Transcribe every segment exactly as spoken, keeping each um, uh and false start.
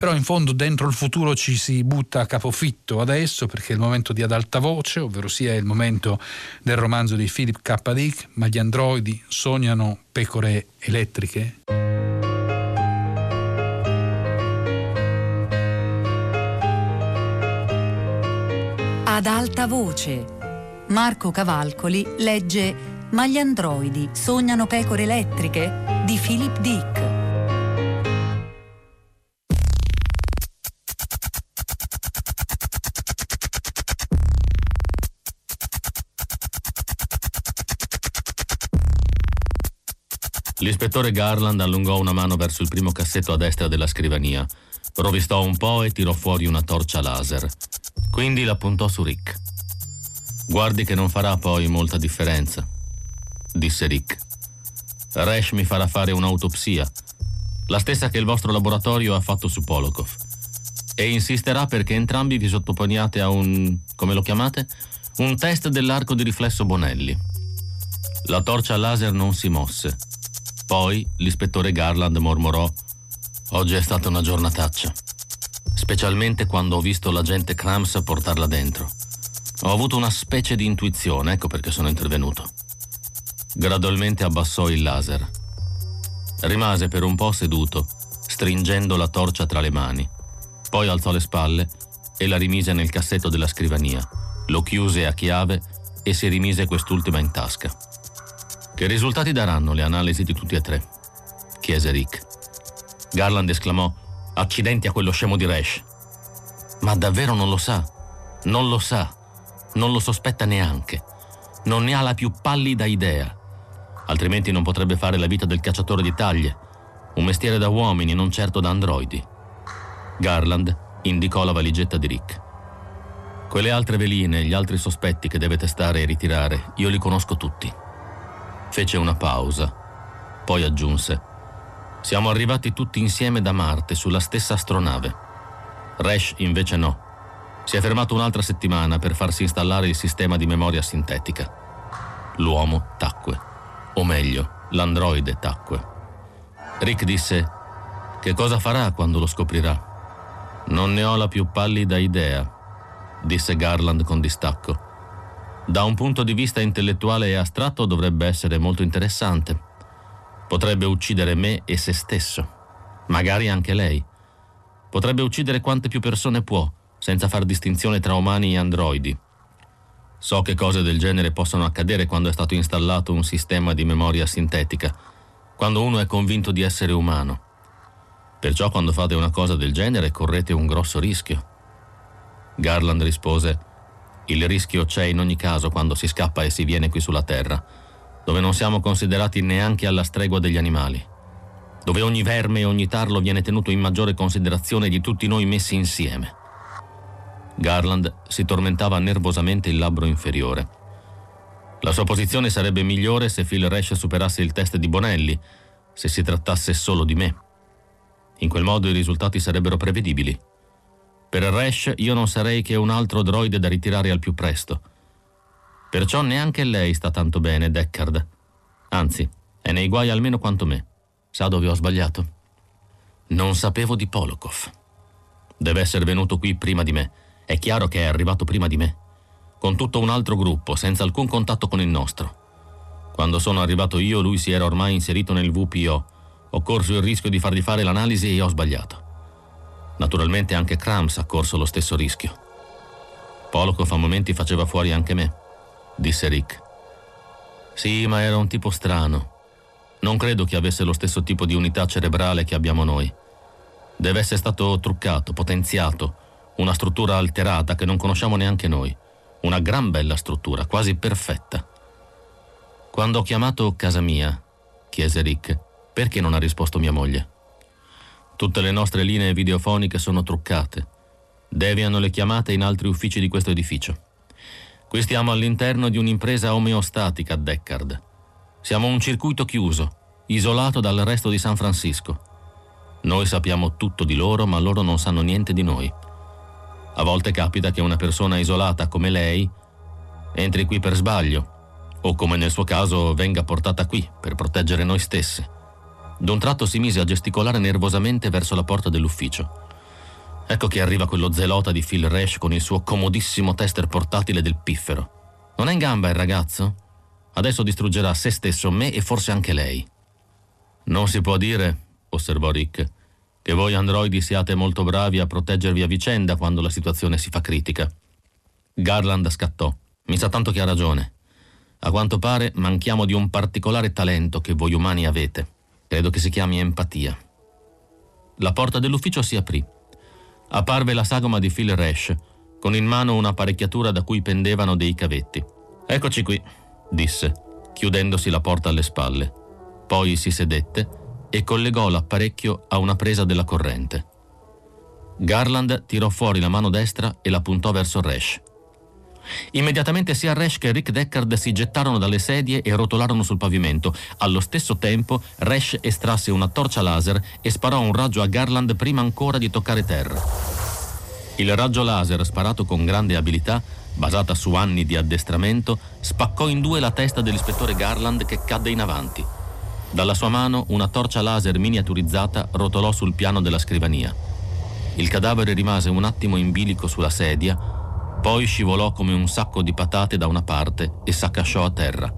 Però in fondo dentro il futuro ci si butta a capofitto adesso, perché è il momento di Ad alta voce, ovvero sia il momento del romanzo di Philip K. Dick, Ma gli androidi sognano pecore elettriche? Ad alta voce. Marco Cavalcoli legge Ma gli androidi sognano pecore elettriche di Philip Dick. L'ispettore Garland allungò una mano verso il primo cassetto a destra della scrivania, rovistò un po' e tirò fuori una torcia laser. Quindi la puntò su Rick. «Guardi che non farà poi molta differenza», disse Rick. «Resch mi farà fare un'autopsia, la stessa che il vostro laboratorio ha fatto su Polokov, e insisterà perché entrambi vi sottoponiate a un... come lo chiamate? Un test dell'arco di riflesso Bonelli». La torcia laser non si mosse. Poi l'ispettore Garland mormorò: «Oggi è stata una giornataccia, specialmente quando ho visto l'agente Krams portarla dentro. Ho avuto una specie di intuizione, ecco perché sono intervenuto». Gradualmente abbassò il laser. Rimase per un po' seduto, stringendo la torcia tra le mani. Poi alzò le spalle e la rimise nel cassetto della scrivania, lo chiuse a chiave e si rimise quest'ultima in tasca. «Che risultati daranno le analisi di tutti e tre?» chiese Rick. Garland esclamò: «Accidenti a quello scemo di Resch!» «Ma davvero non lo sa? Non lo sa. Non lo sospetta neanche. Non ne ha la più pallida idea. Altrimenti non potrebbe fare la vita del cacciatore di taglie, un mestiere da uomini, non certo da androidi». Garland indicò la valigetta di Rick. «Quelle altre veline, gli altri sospetti che deve testare e ritirare, io li conosco tutti». Fece una pausa, poi aggiunse: «Siamo arrivati tutti insieme da Marte, sulla stessa astronave. Resch invece no. Si è fermato un'altra settimana per farsi installare il sistema di memoria sintetica. L'uomo tacque, o meglio, l'androide tacque». Rick disse: «Che cosa farà quando lo scoprirà?» «Non ne ho la più pallida idea», disse Garland con distacco. «Da un punto di vista intellettuale e astratto dovrebbe essere molto interessante. Potrebbe uccidere me e se stesso, magari anche lei. Potrebbe uccidere quante più persone può, senza far distinzione tra umani e androidi. So che cose del genere possono accadere quando è stato installato un sistema di memoria sintetica, quando uno è convinto di essere umano. Perciò quando fate una cosa del genere correte un grosso rischio». Garland rispose: «Il rischio c'è in ogni caso quando si scappa e si viene qui sulla Terra, dove non siamo considerati neanche alla stregua degli animali, dove ogni verme e ogni tarlo viene tenuto in maggiore considerazione di tutti noi messi insieme». Garland si tormentava nervosamente il labbro inferiore. La sua posizione sarebbe migliore se Phil Resch superasse il test di Bonelli, se si trattasse solo di me. In quel modo i risultati sarebbero prevedibili. Per Resch io non sarei che un altro droide da ritirare al più presto. Perciò neanche lei sta tanto bene, Deckard. Anzi, è nei guai almeno quanto me. Sa dove ho sbagliato? Non sapevo di Polokov. Deve essere venuto qui prima di me. È chiaro che è arrivato prima di me, con tutto un altro gruppo, senza alcun contatto con il nostro. Quando sono arrivato io, lui si era ormai inserito nel V P O. Ho corso il rischio di fargli fare l'analisi e ho sbagliato. Naturalmente anche Krams ha corso lo stesso rischio. Polokov a momenti faceva fuori anche me, disse Rick. Sì, ma era un tipo strano. Non credo che avesse lo stesso tipo di unità cerebrale che abbiamo noi. Deve essere stato truccato, potenziato, una struttura alterata che non conosciamo neanche noi. Una gran bella struttura, quasi perfetta. Quando ho chiamato casa mia, chiese Rick, perché non ha risposto mia moglie? Tutte le nostre linee videofoniche sono truccate. Deviano le chiamate in altri uffici di questo edificio. Qui stiamo all'interno di un'impresa omeostatica, Deckard. Siamo un circuito chiuso, isolato dal resto di San Francisco. Noi sappiamo tutto di loro, ma loro non sanno niente di noi. A volte capita che una persona isolata come lei entri qui per sbaglio, o come nel suo caso venga portata qui per proteggere noi stessi. D'un tratto si mise a gesticolare nervosamente verso la porta dell'ufficio. Ecco che arriva quello zelota di Phil Resch con il suo comodissimo tester portatile del piffero. Non è in gamba il ragazzo? Adesso distruggerà se stesso, me e forse anche lei. Non si può dire, osservò Rick, che voi androidi siate molto bravi a proteggervi a vicenda quando la situazione si fa critica. Garland scattò. Mi sa tanto che ha ragione. A quanto pare manchiamo di un particolare talento che voi umani avete. Credo che si chiami empatia. La porta dell'ufficio si aprì. Apparve la sagoma di Phil Resch, con in mano un'apparecchiatura da cui pendevano dei cavetti. Eccoci qui, disse, chiudendosi la porta alle spalle. Poi si sedette e collegò l'apparecchio a una presa della corrente. Garland tirò fuori la mano destra e la puntò verso Resch. Immediatamente sia Resch che Rick Deckard si gettarono dalle sedie e rotolarono sul pavimento. Allo stesso tempo Resch estrasse una torcia laser e sparò un raggio a Garland prima ancora di toccare terra. Il raggio laser, sparato con grande abilità, basata su anni di addestramento, spaccò in due la testa dell'ispettore Garland, che cadde in avanti. Dalla sua mano una torcia laser miniaturizzata rotolò sul piano della scrivania. Il cadavere rimase un attimo in bilico sulla sedia, poi scivolò come un sacco di patate da una parte e s'accasciò a terra.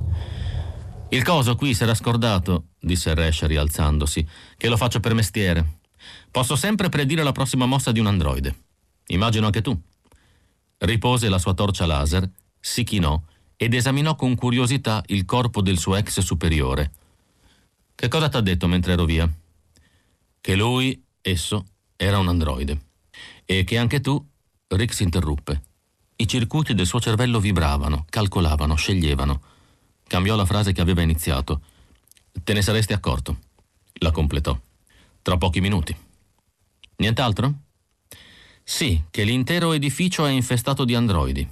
Il coso qui s'era scordato, disse Resch rialzandosi, che lo faccio per mestiere. Posso sempre predire la prossima mossa di un androide. Immagino anche tu. Ripose la sua torcia laser, si chinò ed esaminò con curiosità il corpo del suo ex superiore. Che cosa t'ha detto mentre ero via? Che lui, esso, era un androide. E che anche tu... Rick si interruppe. I circuiti del suo cervello vibravano, calcolavano, sceglievano. Cambiò la frase che aveva iniziato. Te ne saresti accorto. La completò. Tra pochi minuti. Nient'altro? Sì, che l'intero edificio è infestato di androidi.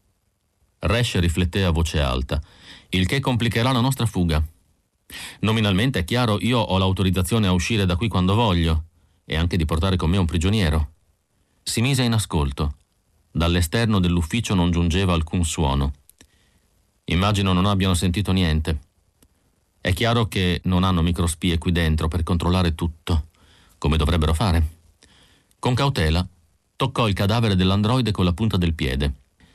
Resch rifletté a voce alta, il che complicherà la nostra fuga. Nominalmente, è chiaro, io ho l'autorizzazione a uscire da qui quando voglio e anche di portare con me un prigioniero. Si mise in ascolto. Dall'esterno dell'ufficio non giungeva alcun suono. Immagino non abbiano sentito niente. È chiaro che non hanno microspie qui dentro per controllare tutto, come dovrebbero fare. Con cautela toccò il cadavere dell'androide con la punta del piede.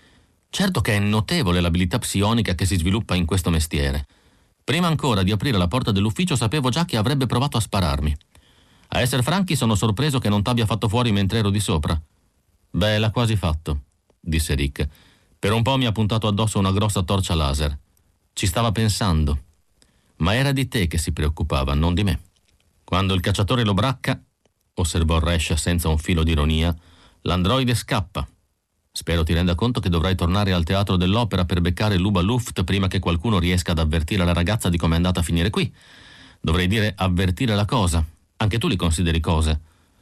Certo che è notevole l'abilità psionica che si sviluppa in questo mestiere. Prima ancora di aprire la porta dell'ufficio sapevo già che avrebbe provato a spararmi. A essere franchi, sono sorpreso che non t'abbia fatto fuori mentre ero di sopra. Beh, l'ha quasi fatto, disse Rick. Per un po' mi ha puntato addosso una grossa torcia laser. Ci stava pensando. Ma era di te che si preoccupava, non di me. Quando il cacciatore lo bracca, osservò Resch senza un filo di ironia, l'androide scappa. Spero ti renda conto che dovrai tornare al teatro dell'opera per beccare Luba Luft prima che qualcuno riesca ad avvertire la ragazza di come è andata a finire qui. Dovrei dire avvertire la cosa. Anche tu li consideri cose?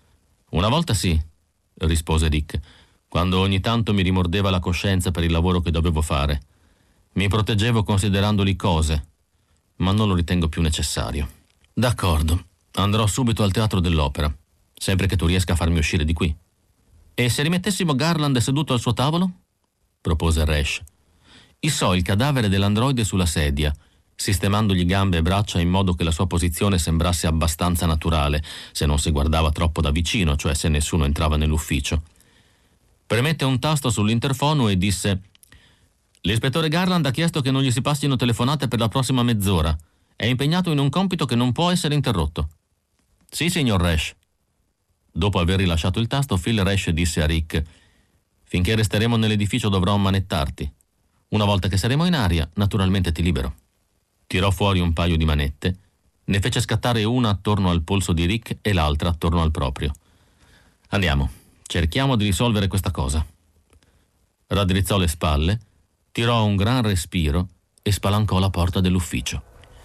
Una volta sì, rispose Rick, quando ogni tanto mi rimordeva la coscienza per il lavoro che dovevo fare. Mi proteggevo considerandoli cose, ma non lo ritengo più necessario. D'accordo, andrò subito al teatro dell'opera, sempre che tu riesca a farmi uscire di qui. E se rimettessimo Garland seduto al suo tavolo? Propose Resch. Issò il cadavere dell'androide sulla sedia, sistemandogli gambe e braccia in modo che la sua posizione sembrasse abbastanza naturale, se non si guardava troppo da vicino, cioè se nessuno entrava nell'ufficio. Premette un tasto sull'interfono e disse: «L'ispettore Garland ha chiesto che non gli si passino telefonate per la prossima mezz'ora. È impegnato in un compito che non può essere interrotto». «Sì, signor Resch». Dopo aver rilasciato il tasto, Phil Resch disse a Rick: «Finché resteremo nell'edificio dovrò ammanettarti. Una volta che saremo in aria, naturalmente ti libero». Tirò fuori un paio di manette, ne fece scattare una attorno al polso di Rick e l'altra attorno al proprio. «Andiamo, cerchiamo di risolvere questa cosa». Raddrizzò le spalle, tirò un gran respiro e spalancò la porta dell'ufficio.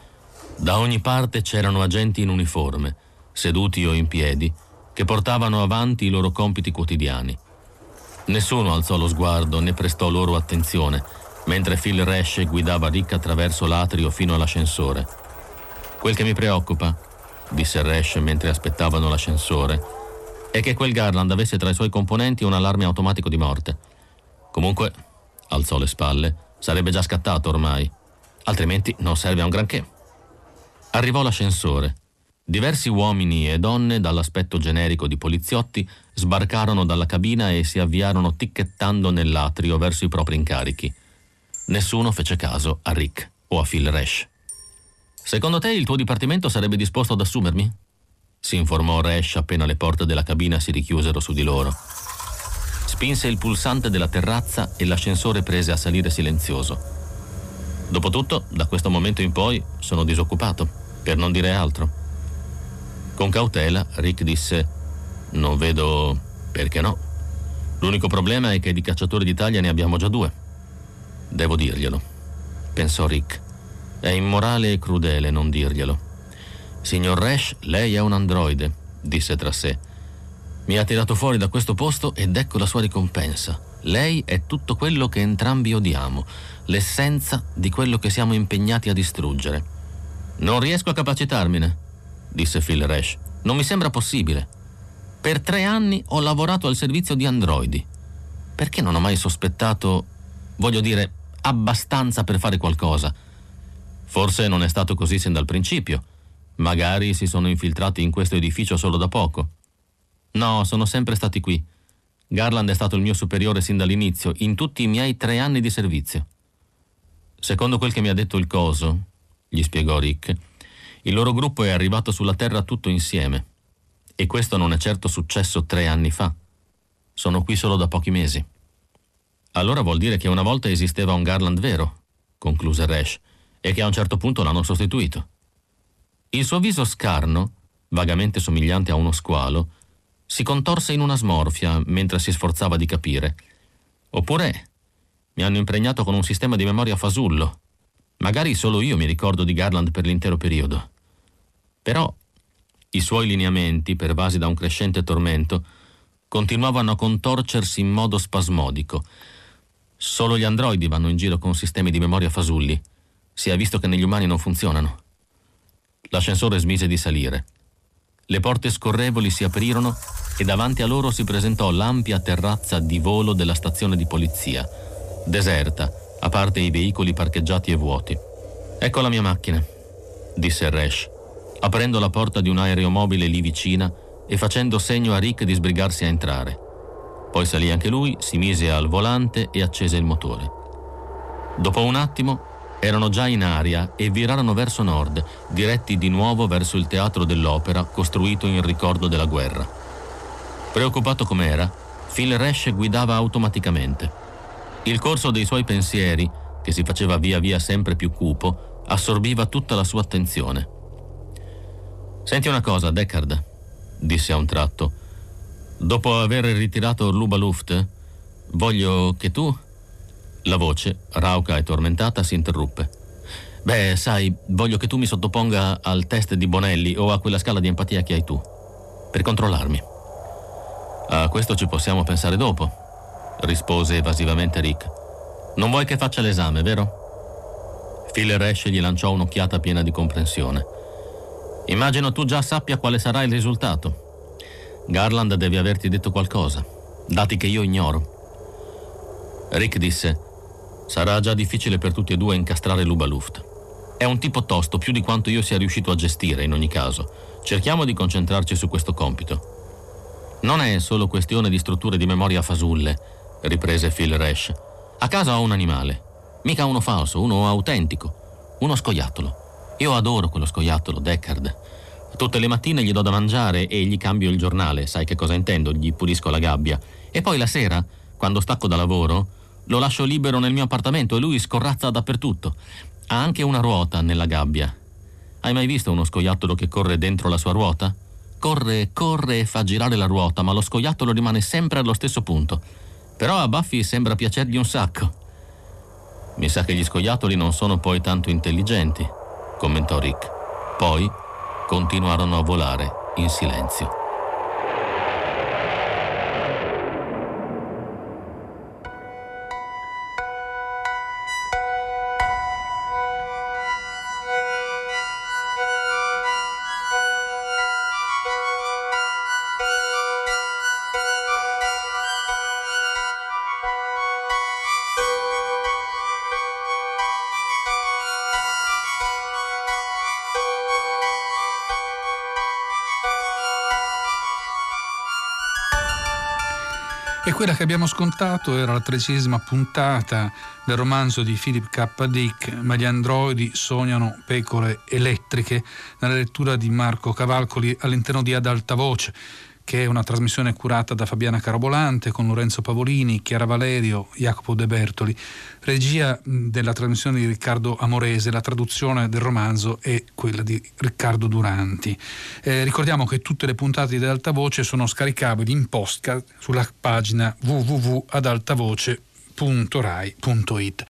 Da ogni parte c'erano agenti in uniforme, seduti o in piedi, che portavano avanti i loro compiti quotidiani. Nessuno alzò lo sguardo né prestò loro attenzione, mentre Phil Resch guidava Rick attraverso l'atrio fino all'ascensore. «Quel che mi preoccupa», disse Resch mentre aspettavano l'ascensore, «è che quel Garland avesse tra i suoi componenti un allarme automatico di morte. Comunque», alzò le spalle, «sarebbe già scattato ormai, altrimenti non serve a un granché». Arrivò l'ascensore. Diversi uomini e donne dall'aspetto generico di poliziotti sbarcarono dalla cabina e si avviarono ticchettando nell'atrio verso i propri incarichi. Nessuno fece caso a Rick o a Phil Resch. «Secondo te il tuo dipartimento sarebbe disposto ad assumermi?» si informò Resch appena le porte della cabina si richiusero su di loro. Spinse il pulsante della terrazza e l'ascensore prese a salire silenzioso. «Dopotutto, da questo momento in poi sono disoccupato, per non dire altro». Con cautela Rick disse: «Non vedo perché no. L'unico problema è che di cacciatori d'Italia ne abbiamo già due». «Devo dirglielo», pensò Rick. «È immorale e crudele non dirglielo». «Signor Resch, lei è un androide», disse tra sé. «Mi ha tirato fuori da questo posto ed ecco la sua ricompensa. Lei è tutto quello che entrambi odiamo, l'essenza di quello che siamo impegnati a distruggere». «Non riesco a capacitarmene», disse Phil Resch. «Non mi sembra possibile. Per tre anni ho lavorato al servizio di androidi. Perché non ho mai sospettato, voglio dire, abbastanza per fare qualcosa? Forse non è stato così sin dal principio. Magari si sono infiltrati in questo edificio solo da poco. No, sono sempre stati qui. Garland è stato il mio superiore sin dall'inizio, in tutti i miei tre anni di servizio». «Secondo quel che mi ha detto il coso», gli spiegò Rick, «il loro gruppo è arrivato sulla Terra tutto insieme. E questo non è certo successo tre anni fa. Sono qui solo da pochi mesi». «Allora vuol dire che una volta esisteva un Garland vero», concluse Resch, «e che a un certo punto l'hanno sostituito». Il suo viso scarno, vagamente somigliante a uno squalo, si contorse in una smorfia mentre si sforzava di capire. «Oppure mi hanno impregnato con un sistema di memoria fasullo. Magari solo io mi ricordo di Garland per l'intero periodo». Però i suoi lineamenti, pervasi da un crescente tormento, continuavano a contorcersi in modo spasmodico. «Solo gli androidi vanno in giro con sistemi di memoria fasulli. Si è visto che negli umani non funzionano». L'ascensore smise di salire. Le porte scorrevoli si aprirono e davanti a loro si presentò l'ampia terrazza di volo della stazione di polizia, deserta, a parte i veicoli parcheggiati e vuoti. «Ecco la mia macchina», disse Resch, aprendo la porta di un aeromobile lì vicina e facendo segno a Rick di sbrigarsi a entrare. Poi salì anche lui, si mise al volante e accese il motore. Dopo un attimo erano già in aria e virarono verso nord, diretti di nuovo verso il teatro dell'opera costruito in ricordo della guerra. Preoccupato com'era, Phil Resch guidava automaticamente. Il corso dei suoi pensieri, che si faceva via via sempre più cupo, assorbiva tutta la sua attenzione. «Senti una cosa, Deckard», disse a un tratto. «Dopo aver ritirato l'Uba Luft, voglio che tu...» La voce, rauca e tormentata, si interruppe. «Beh, sai, voglio che tu mi sottoponga al test di Bonelli o a quella scala di empatia che hai tu, per controllarmi». «A questo ci possiamo pensare dopo», rispose evasivamente Rick. «Non vuoi che faccia l'esame, vero?» Phil Resch gli lanciò un'occhiata piena di comprensione. «Immagino tu già sappia quale sarà il risultato. Garland deve averti detto qualcosa, dati che io ignoro». Rick disse: «Sarà già difficile per tutti e due incastrare l'Uba Luft. È un tipo tosto, più di quanto io sia riuscito a gestire in ogni caso. Cerchiamo di concentrarci su questo compito». «Non è solo questione di strutture di memoria fasulle», riprese Phil Resch. «A casa ho un animale. Mica uno falso, uno autentico. Uno scoiattolo. Io adoro quello scoiattolo, Deckard. Tutte le mattine gli do da mangiare e gli cambio il giornale, sai che cosa intendo, gli pulisco la gabbia. E poi la sera, quando stacco da lavoro, lo lascio libero nel mio appartamento e lui scorrazza dappertutto. Ha anche una ruota nella gabbia. Hai mai visto uno scoiattolo che corre dentro la sua ruota? Corre, corre e fa girare la ruota, ma lo scoiattolo rimane sempre allo stesso punto. Però a Buffy sembra piacergli un sacco». «Mi sa che gli scoiattoli non sono poi tanto intelligenti», commentò Rick. Poi continuarono a volare in silenzio. E quella che abbiamo ascoltato era la tredicesima puntata del romanzo di Philip K. Dick, Ma gli androidi sognano pecore elettriche, nella lettura di Marco Cavalcoli all'interno di Ad alta voce, che è una trasmissione curata da Fabiana Carobolante con Lorenzo Pavolini, Chiara Valerio, Jacopo De Bertoli, regia della trasmissione di Riccardo Amorese, la traduzione del romanzo è quella di Riccardo Duranti. Eh, ricordiamo che tutte le puntate di Ad alta voce sono scaricabili in podcast sulla pagina w w w punto ad altavoce punto rai punto it.